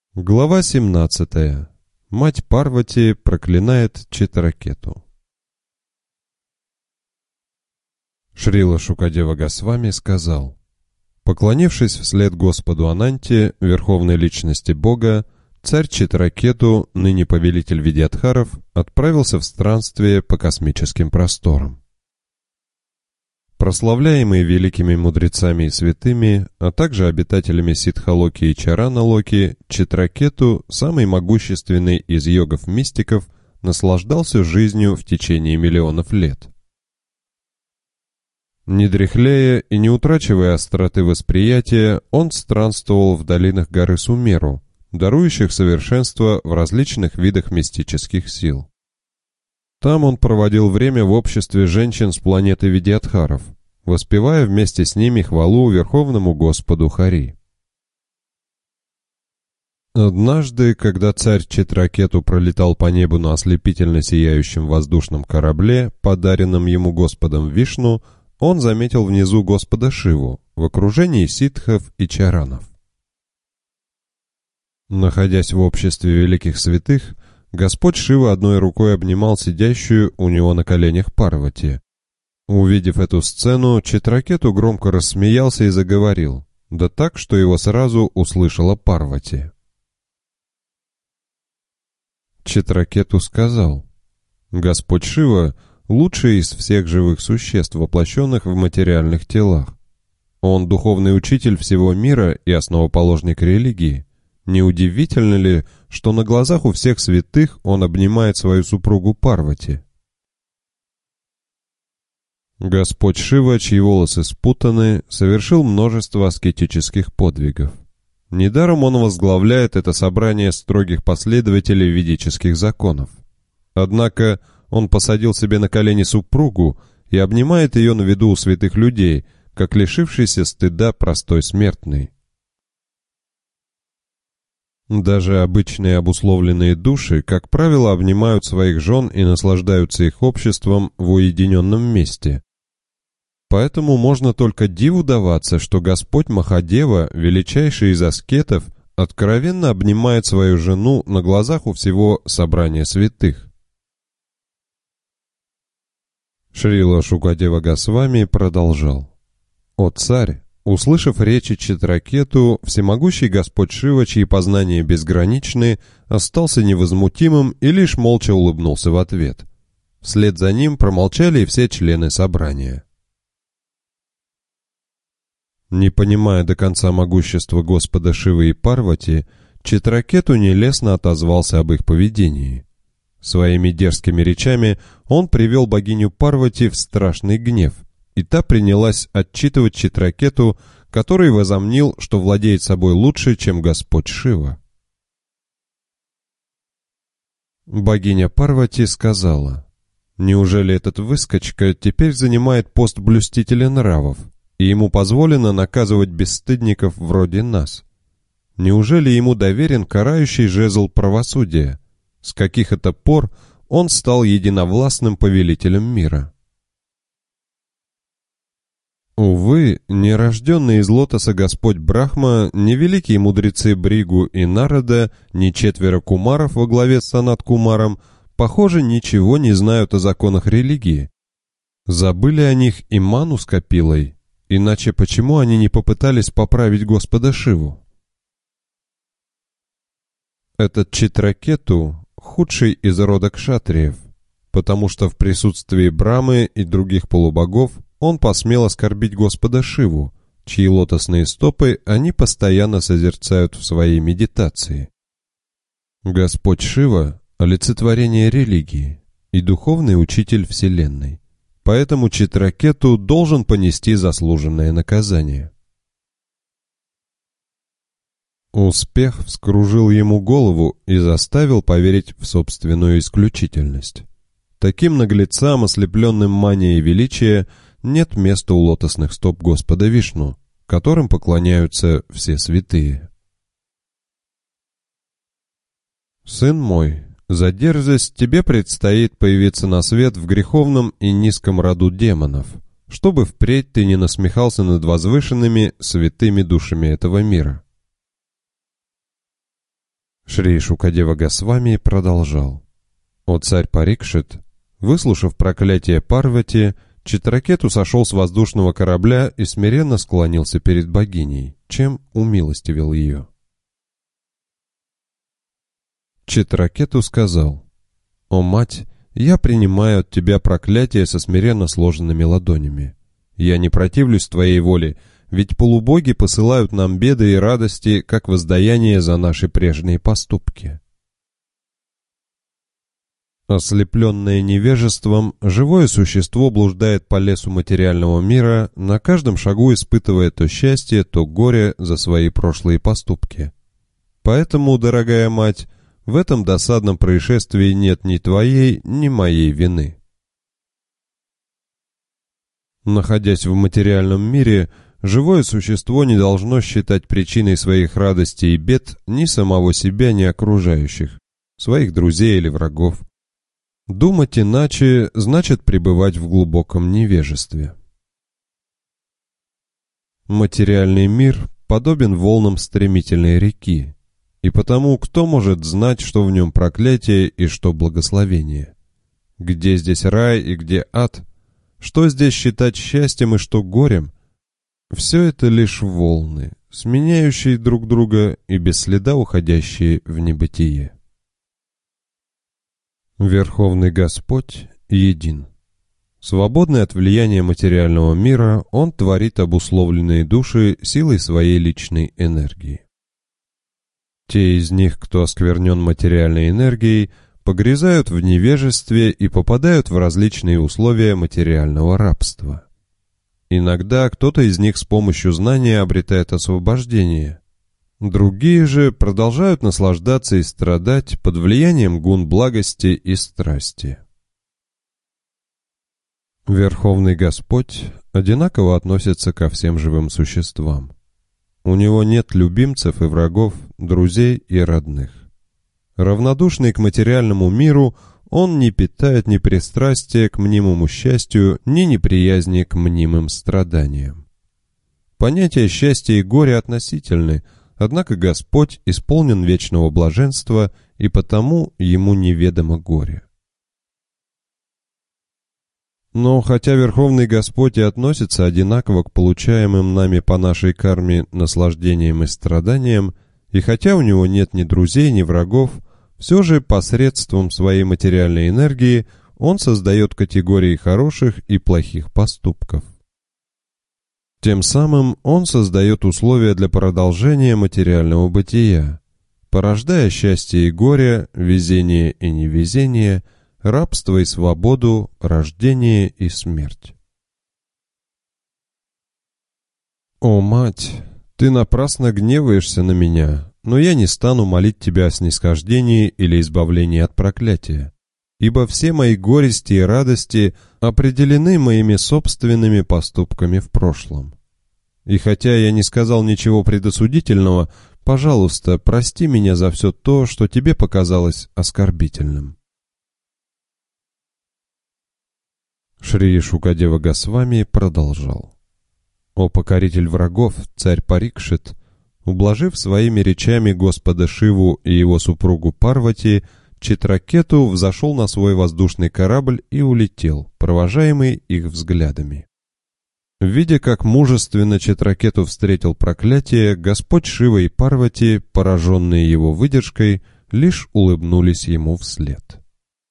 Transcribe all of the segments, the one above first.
Глава 17. Мать Парвати проклинает Читракету. Шрила Шукадева Госвами сказал: поклонившись вслед Господу Ананте, верховной личности Бога, царь Читракету, ныне повелитель Видьядхаров, отправился в странствие по космическим просторам. Прославляемый великими мудрецами и святыми, а также обитателями Сиддхалоки и Чараналоки, Читракету, самый могущественный из йогов-мистиков, наслаждался жизнью в течение миллионов лет. Не дряхлея и не утрачивая остроты восприятия, он странствовал в долинах горы Сумеру, дарующих совершенство в различных видах мистических сил. Там он проводил время в обществе женщин с планеты Видьядхаров, воспевая вместе с ними хвалу Верховному Господу Хари. Однажды, когда царь Читракету пролетал по небу на ослепительно сияющем воздушном корабле, подаренном ему Господом Вишну, он заметил внизу Господа Шиву в окружении ситхов и чаранов. Находясь в обществе великих святых, Господь Шива одной рукой обнимал сидящую у него на коленях Парвати. Увидев эту сцену, Читракету громко рассмеялся и заговорил, да так, что его сразу услышала Парвати. Читракету сказал: Господь Шива — лучший из всех живых существ, воплощенных в материальных телах. Он духовный учитель всего мира и основоположник религии. Неудивительно ли, что на глазах у всех святых он обнимает свою супругу Парвати? Господь Шива, чьи волосы спутаны, совершил множество аскетических подвигов. Недаром он возглавляет это собрание строгих последователей ведических законов. Однако он посадил себе на колени супругу и обнимает ее на виду у святых людей, как лишившийся стыда простой смертный. Даже обычные обусловленные души, как правило, обнимают своих жен и наслаждаются их обществом в уединенном месте. Поэтому можно только диву даваться, что Господь Махадева, величайший из аскетов, откровенно обнимает свою жену на глазах у всего собрания святых. Шрила Шукадева Госвами продолжал: «О царь! Услышав речи Читракету, всемогущий Господь Шива, чьи познания безграничны, остался невозмутимым и лишь молча улыбнулся в ответ. Вслед за ним промолчали и все члены собрания. Не понимая до конца могущества Господа Шивы и Парвати, Читракету нелестно отозвался об их поведении. Своими дерзкими речами он привел богиню Парвати в страшный гнев, и та принялась отчитывать Читракету, который возомнил, что владеет собой лучше, чем Господь Шива. Богиня Парвати сказала: «Неужели этот выскочка теперь занимает пост блюстителя нравов, и ему позволено наказывать бесстыдников вроде нас? Неужели ему доверен карающий жезл правосудия? С каких это пор он стал единовластным повелителем мира?» Увы, нерожденный из лотоса Господь Брахма, ни великие мудрецы Бригу и Нарада, ни четверо кумаров во главе с Санат-Кумаром, похоже, ничего не знают о законах религии. Забыли о них и Ману с Капилой, иначе почему они не попытались поправить Господа Шиву? Этот Читракету — худший из рода кшатриев, потому что в присутствии Брамы и других полубогов он посмел оскорбить Господа Шиву, чьи лотосные стопы они постоянно созерцают в своей медитации. Господь Шива — олицетворение религии и духовный учитель Вселенной, поэтому Читракету должен понести заслуженное наказание. Успех вскружил ему голову и заставил поверить в собственную исключительность. Таким наглецам, ослепленным манией величия, нет места у лотосных стоп Господа Вишну, которым поклоняются все святые. Сын мой, за дерзость тебе предстоит появиться на свет в греховном и низком роду демонов, чтобы впредь ты не насмехался над возвышенными святыми душами этого мира. Шри Шукадева Госвами продолжал. О царь Парикшит, выслушав проклятие Парвати, Читракету сошел с воздушного корабля и смиренно склонился перед богиней, чем умилостивил ее. Читракету сказал: «О мать, я принимаю от тебя проклятие со смиренно сложенными ладонями. Я не противлюсь твоей воле, ведь полубоги посылают нам беды и радости, как воздаяние за наши прежние поступки». Ослепленное невежеством, живое существо блуждает по лесу материального мира, на каждом шагу испытывая то счастье, то горе за свои прошлые поступки. Поэтому, дорогая мать, в этом досадном происшествии нет ни твоей, ни моей вины. Находясь в материальном мире, живое существо не должно считать причиной своих радостей и бед ни самого себя, ни окружающих, своих друзей или врагов. Думать иначе значит пребывать в глубоком невежестве. Материальный мир подобен волнам стремительной реки, и потому кто может знать, что в нем проклятие и что благословение? Где здесь рай и где ад? Что здесь считать счастьем и что горем? Все это лишь волны, сменяющие друг друга и без следа уходящие в небытие. Верховный Господь един. Свободный от влияния материального мира, Он творит обусловленные души силой своей личной энергии. Те из них, кто осквернен материальной энергией, погрязают в невежестве и попадают в различные условия материального рабства. Иногда кто-то из них с помощью знания обретает освобождение. Другие же продолжают наслаждаться и страдать под влиянием гун благости и страсти. Верховный Господь одинаково относится ко всем живым существам. У Него нет любимцев и врагов, друзей и родных. Равнодушный к материальному миру, Он не питает ни пристрастия к мнимому счастью, ни неприязни к мнимым страданиям. Понятия счастья и горя относительны, однако Господь исполнен вечного блаженства, и потому Ему неведомо горе. Но хотя Верховный Господь и относится одинаково к получаемым нами по нашей карме наслаждениям и страданиям, и хотя у Него нет ни друзей, ни врагов, все же посредством своей материальной энергии Он создает категории хороших и плохих поступков. Тем самым Он создает условия для продолжения материального бытия, порождая счастье и горе, везение и невезение, рабство и свободу, рождение и смерть. О, мать, ты напрасно гневаешься на меня, но я не стану молить тебя о снисхождении или избавлении от проклятия, ибо все мои горести и радости определены моими собственными поступками в прошлом. И хотя я не сказал ничего предосудительного, пожалуйста, прости меня за все то, что тебе показалось оскорбительным. Шри Шукадева Госвами продолжал. О покоритель врагов, царь Парикшит, ублажив своими речами Господа Шиву и его супругу Парвати, Читракету взошел на свой воздушный корабль и улетел, провожаемый их взглядами. Видя, как мужественно Читракету встретил проклятие, Господь Шива и Парвати, пораженные его выдержкой, лишь улыбнулись ему вслед.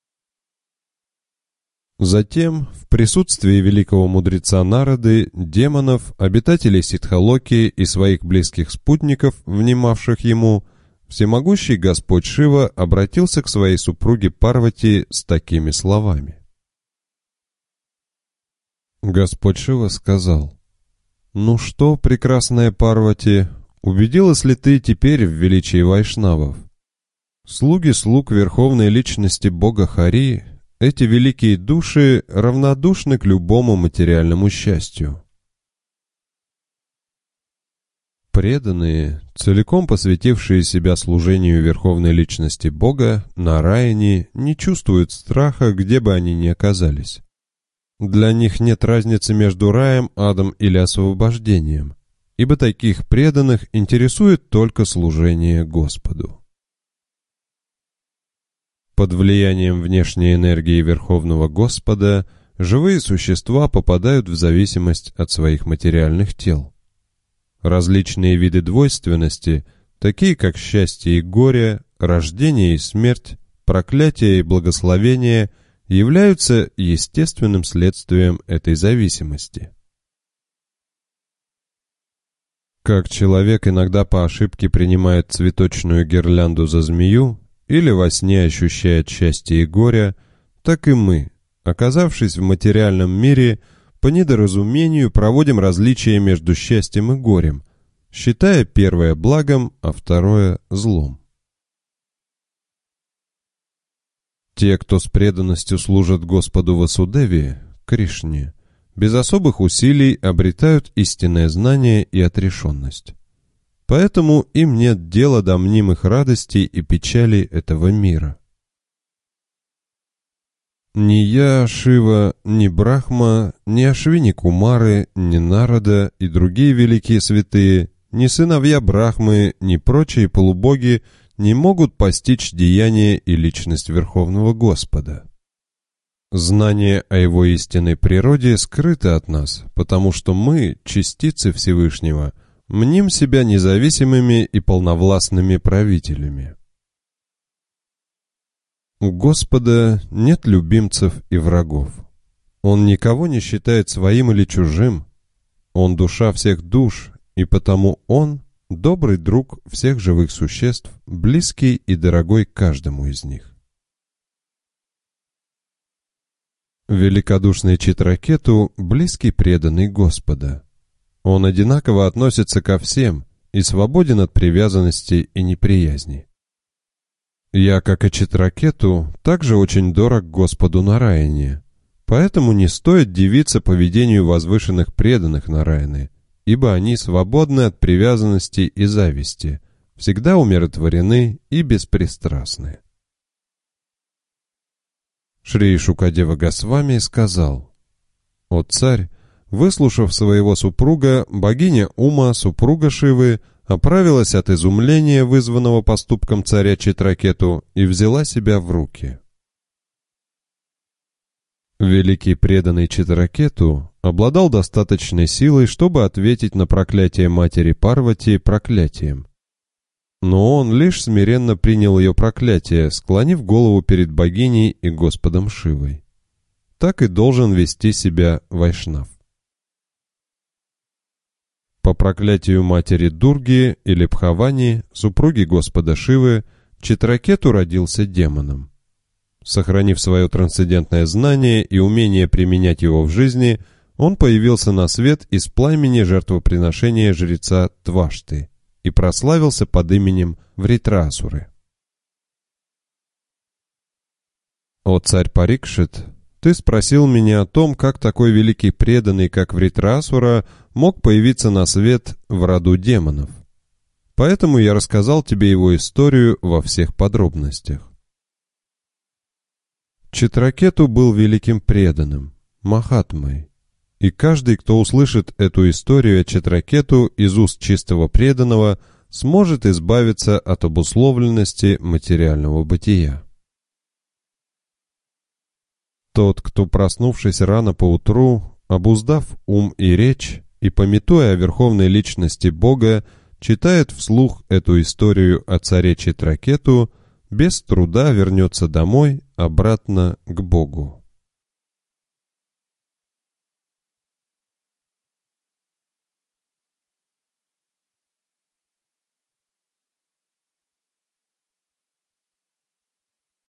Затем, в присутствии великого мудреца Нарады, демонов, обитателей Сидхалоки и своих близких спутников, внимавших ему, всемогущий Господь Шива обратился к своей супруге Парвати с такими словами. Господь Шива сказал: «Ну что, прекрасная Парвати, убедилась ли ты теперь в величии вайшнавов? Слуги слуг Верховной Личности Бога Хари, эти великие души равнодушны к любому материальному счастью. Преданные, целиком посвятившие себя служению Верховной Личности Бога, Нараяни, не чувствуют страха, где бы они ни оказались. Для них нет разницы между раем, адом или освобождением, ибо таких преданных интересует только служение Господу. Под влиянием внешней энергии Верховного Господа живые существа попадают в зависимость от своих материальных тел. Различные виды двойственности, такие как счастье и горе, рождение и смерть, проклятие и благословение, являются естественным следствием этой зависимости. Как человек иногда по ошибке принимает цветочную гирлянду за змею или во сне ощущает счастье и горе, так и мы, оказавшись в материальном мире, по недоразумению проводим различия между счастьем и горем, считая первое благом, а второе злом. Те, кто с преданностью служат Господу Васудеве, Кришне, без особых усилий обретают истинное знание и отрешенность. Поэтому им нет дела до мнимых радостей и печалей этого мира. Ни я, Шива, ни Брахма, ни Ашвини Кумары, ни Нарада и другие великие святые, ни сыновья Брахмы, ни прочие полубоги не могут постичь деяние и личность Верховного Господа. Знание о Его истинной природе скрыто от нас, потому что мы, частицы Всевышнего, мним себя независимыми и полновластными правителями. У Господа нет любимцев и врагов. Он никого не считает своим или чужим. Он душа всех душ, и потому Он – добрый друг всех живых существ, близкий и дорогой каждому из них. Великодушный Читракету – близкий преданный Господа. Он одинаково относится ко всем и свободен от привязанности и неприязни. Я, как и Читракету, также очень дорог Господу Нараяне, поэтому не стоит дивиться поведению возвышенных преданных Нараяны, ибо они свободны от привязанности и зависти, всегда умиротворены и беспристрастны. Шри Шукадева Госвами сказал: «О царь, выслушав своего супруга, богиня Ума, супруга Шивы, оправилась от изумления, вызванного поступком царя Читракету, и взяла себя в руки». Великий преданный Читракету обладал достаточной силой, чтобы ответить на проклятие матери Парвати проклятием. Но он лишь смиренно принял ее проклятие, склонив голову перед богиней и Господом Шивой. Так и должен вести себя вайшнав. По проклятию матери Дурги или Бхавани, супруги Господа Шивы, Читракету родился демоном. Сохранив свое трансцендентное знание и умение применять его в жизни, он появился на свет из пламени жертвоприношения жреца Твашты и прославился под именем Вритрасуры. «О царь Парикшит, ты спросил меня о том, как такой великий преданный, как Вритрасура, мог появиться на свет в роду демонов. Поэтому я рассказал тебе его историю во всех подробностях. Читракету был великим преданным, Махатмой, и каждый, кто услышит эту историю о Читракету из уст чистого преданного, сможет избавиться от обусловленности материального бытия. Тот, кто, проснувшись рано поутру, обуздав ум и речь и памятуя о верховной личности Бога, читает вслух эту историю о царе Читракету, без труда вернется домой, обратно к Богу.